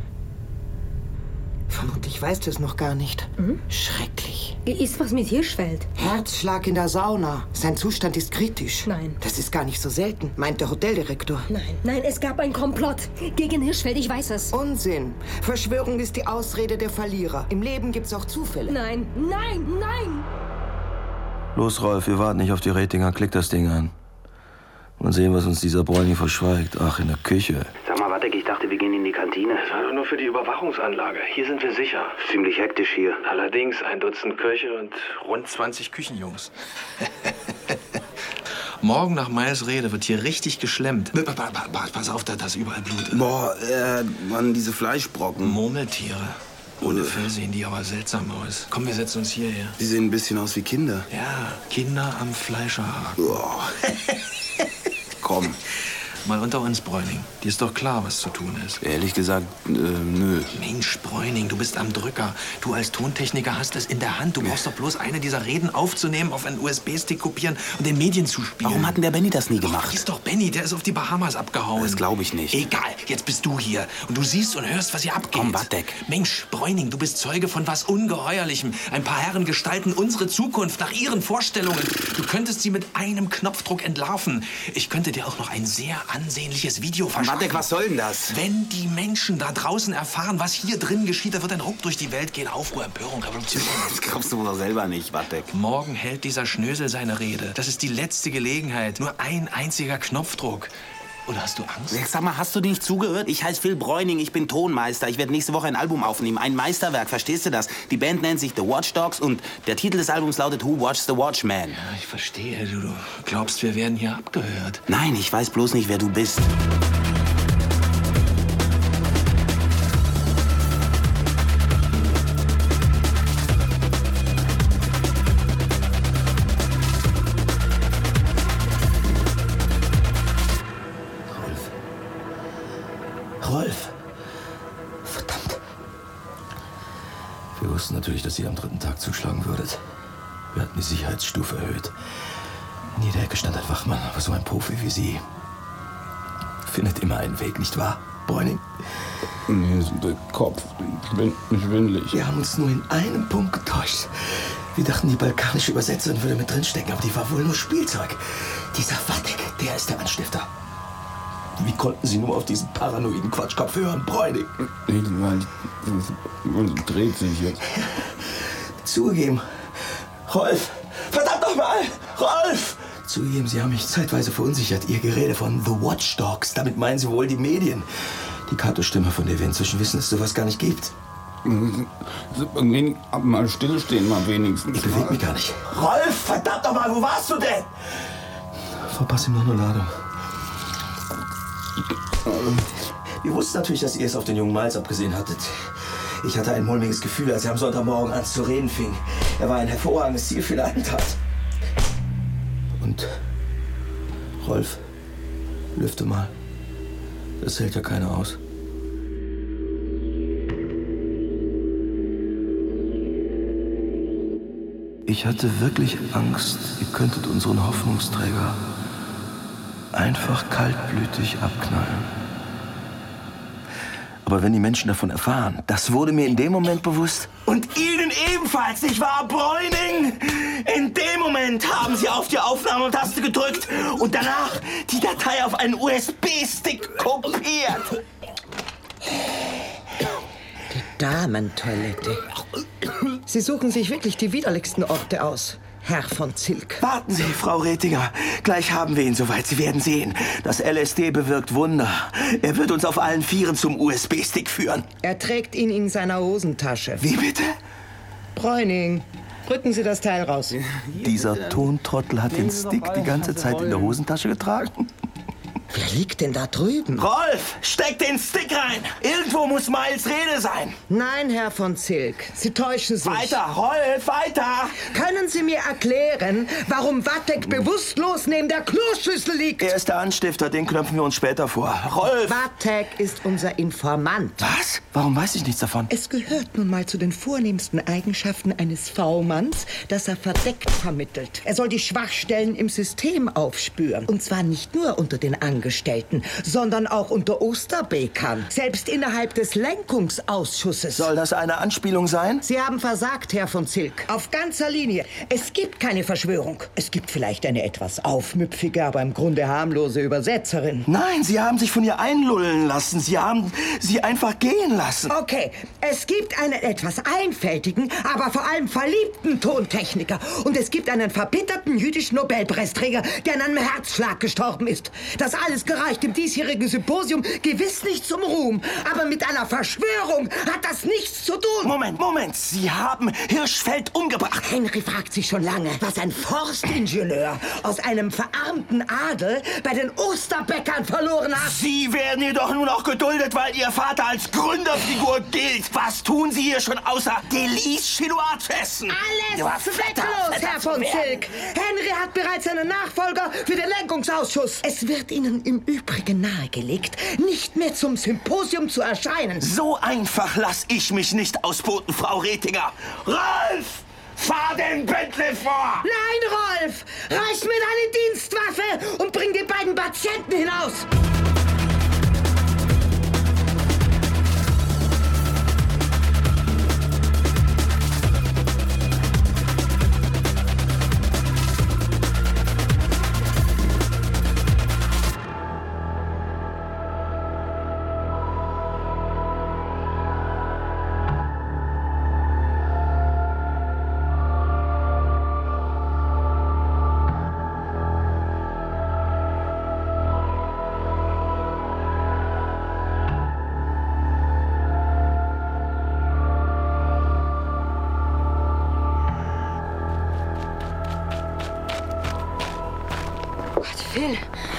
Vermutlich weißt du es noch gar nicht. Schrecklich. Ist was mit Hirschfeld? Herzschlag in der Sauna. Sein Zustand ist kritisch. Nein. Das ist gar nicht so selten, meint der Hoteldirektor. Nein, es gab einen Komplott gegen Hirschfeld, ich weiß es. Unsinn. Verschwörung ist die Ausrede der Verlierer. Im Leben gibt's auch Zufälle. Nein! Los, Rolf, wir warten nicht auf die Retinger. Klick das Ding an. Und sehen, was uns dieser Bräuning verschweigt. Ach, in der Küche. Sag mal, Wattek, ich dachte, wir gehen in die Kantine. Das war doch nur für die Überwachungsanlage. Hier sind wir sicher. Ziemlich hektisch hier. Allerdings 1 Dutzend Köche und rund 20 Küchenjungs. Morgen nach Miles Rede wird hier richtig geschlemmt. Pass auf, dass überall Blut ist. Boah, Mann, diese Fleischbrocken. Murmeltiere. Ohne Fell sehen die aber seltsam aus. Komm, wir setzen uns hierher. Die sehen ein bisschen aus wie Kinder. Ja, Kinder am Fleischerhaken. Boah. Komm. Mal unter uns, Bräuning. Dir ist doch klar, was zu tun ist. Ehrlich gesagt, nö. Mensch, Bräuning, du bist am Drücker. Du als Tontechniker hast es in der Hand. Du brauchst doch bloß eine dieser Reden aufzunehmen, auf einen USB-Stick kopieren und den Medien zu spielen. Warum hat denn der Benny das nie gemacht? Ist doch Benny, der ist auf die Bahamas abgehauen. Das glaube ich nicht. Egal, jetzt bist du hier. Und du siehst und hörst, was hier abgeht. Komm, Wattek. Mensch, Bräuning, du bist Zeuge von was Ungeheuerlichem. Ein paar Herren gestalten unsere Zukunft nach ihren Vorstellungen. Du könntest sie mit einem Knopfdruck entlarven. Ich könnte dir auch noch ein sehr ansehnliches Video versprechen. Wattek, was soll denn das? Wenn die Menschen da draußen erfahren, was hier drin geschieht, da wird ein Ruck durch die Welt gehen. Aufruhr, Empörung, Revolution. Das glaubst du doch selber nicht, Wattek. Morgen hält dieser Schnösel seine Rede. Das ist die letzte Gelegenheit. Nur ein einziger Knopfdruck. Oder hast du Angst? Sag mal, hast du nicht zugehört? Ich heiße Phil Bräuning, ich bin Tonmeister. Ich werde nächste Woche ein Album aufnehmen. Ein Meisterwerk, verstehst du das? Die Band nennt sich The Watchdogs und der Titel des Albums lautet Who Watches the Watchman? Ja, ich verstehe. Du glaubst, wir werden hier abgehört. Nein, ich weiß bloß nicht, wer du bist. Rolf! Verdammt. Wir wussten natürlich, dass ihr am 3. Tag zuschlagen würdet. Wir hatten die Sicherheitsstufe erhöht. In jeder Ecke stand ein Wachmann, aber so ein Profi wie Sie findet immer einen Weg, nicht wahr, Bräuning? Mir ist der Kopf schwindelig. Wir haben uns nur in einem Punkt getäuscht. Wir dachten, die balkanische Übersetzerin würde mit drinstecken, aber die war wohl nur Spielzeug. Dieser Wattek, der ist der Anstifter. Wie konnten Sie nur auf diesen paranoiden Quatschkopf hören, Bräuning? Man dreht sich jetzt. Zugegeben. Rolf! Verdammt nochmal! Rolf! Zugegeben, Sie haben mich zeitweise verunsichert. Ihr Gerede von The Watchdogs, damit meinen Sie wohl die Medien. Die Kato-Stimme, von der wir inzwischen wissen, dass es sowas gar nicht gibt. Mal stillstehen, mal wenigstens. Ich bewege mich gar nicht. Rolf, verdammt nochmal, wo warst du denn? Verpass ihm noch eine Ladung. Wir wussten natürlich, dass ihr es auf den jungen Miles abgesehen hattet. Ich hatte ein mulmiges Gefühl, als er am Sonntagmorgen an zu reden fing. Er war ein hervorragendes Ziel für ein Attentat. Und Rolf, lüfte mal. Das hält ja keiner aus. Ich hatte wirklich Angst, ihr könntet unseren Hoffnungsträger einfach kaltblütig abknallen. Aber wenn die Menschen davon erfahren, das wurde mir in dem Moment bewusst. Und Ihnen ebenfalls, nicht wahr, Bräuning? In dem Moment haben Sie auf die Aufnahmetaste gedrückt und danach die Datei auf einen USB-Stick kopiert. Die Damentoilette. Sie suchen sich wirklich die widerlichsten Orte aus, Herr von Zilk. Warten Sie, Frau Retinger. Gleich haben wir ihn soweit. Sie werden sehen. Das LSD bewirkt Wunder. Er wird uns auf allen Vieren zum USB-Stick führen. Er trägt ihn in seiner Hosentasche. Wie bitte? Bräuning, rücken Sie das Teil raus. Dieser Tontrottel hat den Stick die ganze Zeit in der Hosentasche getragen. Wer liegt denn da drüben? Rolf, steck den Stick rein. Irgendwo muss Miles Rede sein. Nein, Herr von Zilk, Sie täuschen sich. Weiter, Rolf, weiter. Können Sie mir erklären, warum Wattek bewusstlos neben der Kloschüssel liegt? Er ist der Anstifter, den knöpfen wir uns später vor. Rolf! Wattek ist unser Informant. Was? Warum weiß ich nichts davon? Es gehört nun mal zu den vornehmsten Eigenschaften eines V-Manns, dass er verdeckt vermittelt. Er soll die Schwachstellen im System aufspüren. Und zwar nicht nur unter den Angestellten, sondern auch unter Osterbekern. Selbst innerhalb des Lenkungsausschusses. Soll das eine Anspielung sein? Sie haben versagt, Herr von Zilk. Auf ganzer Linie. Es gibt keine Verschwörung. Es gibt vielleicht eine etwas aufmüpfige, aber im Grunde harmlose Übersetzerin. Nein, Sie haben sich von ihr einlullen lassen. Sie haben sie einfach gehen lassen. Okay, es gibt einen etwas einfältigen, aber vor allem verliebten Tontechniker. Und es gibt einen verbitterten jüdischen Nobelpreisträger, der an einem Herzschlag gestorben ist. Das alles gereicht im diesjährigen Symposium gewiss nicht zum Ruhm. Aber mit einer Verschwörung hat das nichts zu tun. Moment. Sie haben Hirschfeld umgebracht. Henry fragt sich schon lange, was ein Forstingenieur aus einem verarmten Adel bei den Osterbäckern verloren hat. Sie werden jedoch nur noch geduldet, weil Ihr Vater als Gründerfigur gilt. Was tun Sie hier schon außer Delis Chinois zu essen? Alles zwecklos, Herr von Zilk. Henry hat bereits einen Nachfolger für den Lenkungsausschuss. Es wird Ihnen im Übrigen nahegelegt, nicht mehr zum Symposium zu erscheinen. So einfach lass ich mich nicht ausboten, Frau Retinger. Rolf! Fahr den Bentley vor! Nein, Rolf! Reiß mir deine Dienstwaffe und bring die beiden Patienten hinaus! Phil.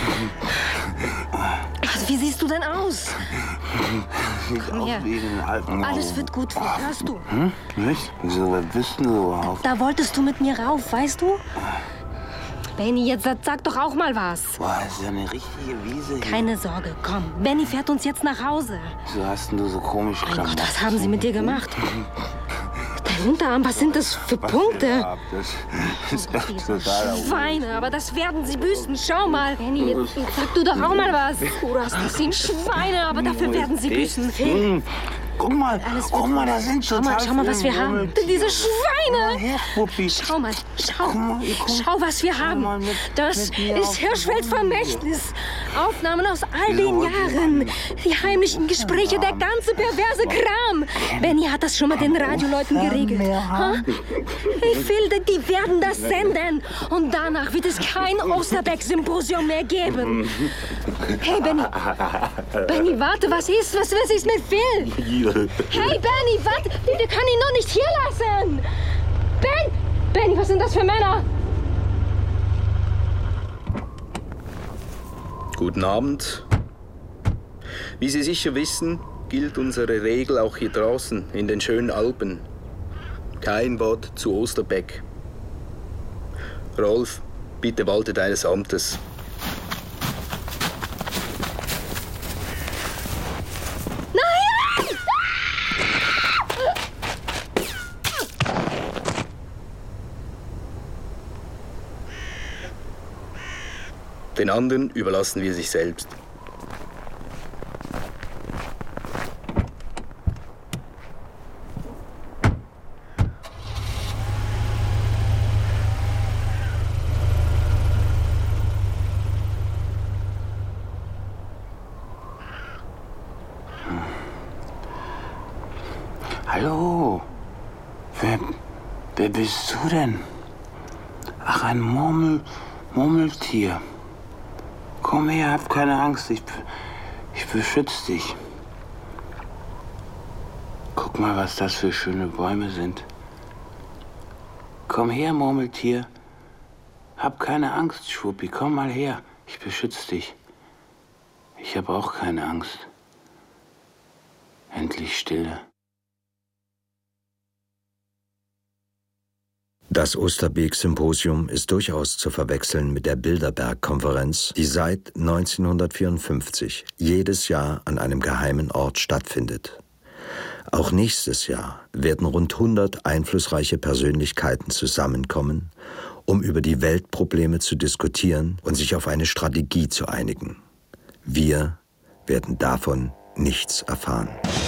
Also, wie siehst du denn aus? Komm her. Alles wird gut, Phil. Hörst du? Nicht? Wieso, wer bist du überhaupt? Da wolltest du mit mir rauf, weißt du? Benny, jetzt sag doch auch mal was. Boah, ist ja eine richtige Wiese hier. Keine Sorge, komm. Benny fährt uns jetzt nach Hause. Wieso hast denn du so komisch Mein Gott, was haben sie mit dir gemacht? Dein Unterarm, was sind das für Punkte? Das ist echt total Schweine, aber das werden sie büßen. Schau mal. Benny, jetzt sag du doch auch mal was. Du hast gesehen, Schweine, aber dafür werden sie büßen. Phil. Guck mal, da sind total Schau mal, was wir haben. Diese Schweine! Schau mal, schau, was wir haben. Das ist Hirschfelds Vermächtnis. Aufnahmen aus all den Jahren. Die heimlichen Gespräche, der ganze perverse Kram. Benny hat das schon mit den Radioleuten geregelt. Ich finde, die werden das senden. Und danach wird es kein Osterbeck-Symposium mehr geben. Hey, Benny. Benny, warte, was ist mit Phil? Hey, Benny, warte! Wir können ihn noch nicht hier lassen! Benny, was sind das für Männer? Guten Abend. Wie Sie sicher wissen, gilt unsere Regel auch hier draußen in den schönen Alpen. Kein Wort zu Osterbeck. Rolf, bitte walte deines Amtes. Den anderen überlassen wir sich selbst. Hallo, wer bist du denn? Ach, ein Murmeltier. Komm her, hab keine Angst, ich beschütze dich. Guck mal, was das für schöne Bäume sind. Komm her, Murmeltier. Hab keine Angst, Schwuppi, komm mal her, ich beschütze dich. Ich habe auch keine Angst. Endlich Stille. Das Osterbeek-Symposium ist durchaus zu verwechseln mit der Bilderberg-Konferenz, die seit 1954 jedes Jahr an einem geheimen Ort stattfindet. Auch nächstes Jahr werden rund 100 einflussreiche Persönlichkeiten zusammenkommen, um über die Weltprobleme zu diskutieren und sich auf eine Strategie zu einigen. Wir werden davon nichts erfahren.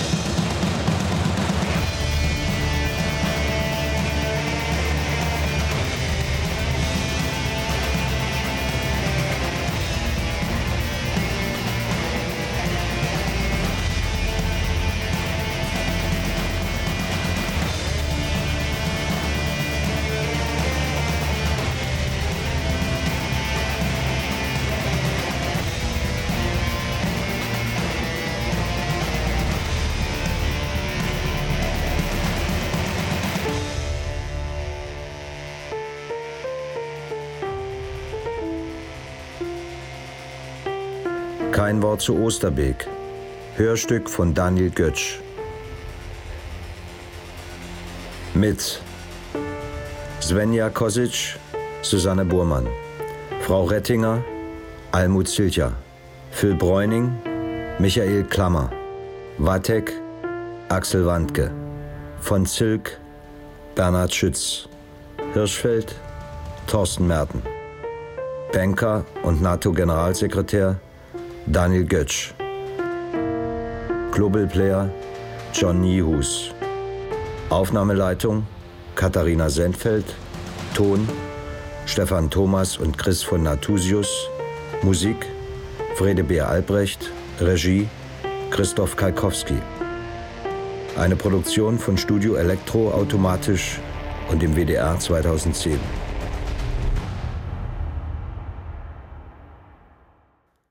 Kein Wort zu Osterbeek. Hörstück von Daniel Götsch. Mit Svenja Kosic, Susanne Burmann, Frau Rettinger, Almut Zilcher, Phil Bräuning, Michael Klammer, Wattek, Axel Wandke, von Zilk, Bernhard Schütz, Hirschfeld, Thorsten Merten, Banker und NATO-Generalsekretär Daniel Götsch, Global-Player John Niehus, Aufnahmeleitung Katharina Sendfeld, Ton Stefan Thomas und Chris von Nathusius, Musik Frede Beer Albrecht, Regie Christoph Kalkowski. Eine Produktion von Studio Elektro Automatisch und dem WDR 2010.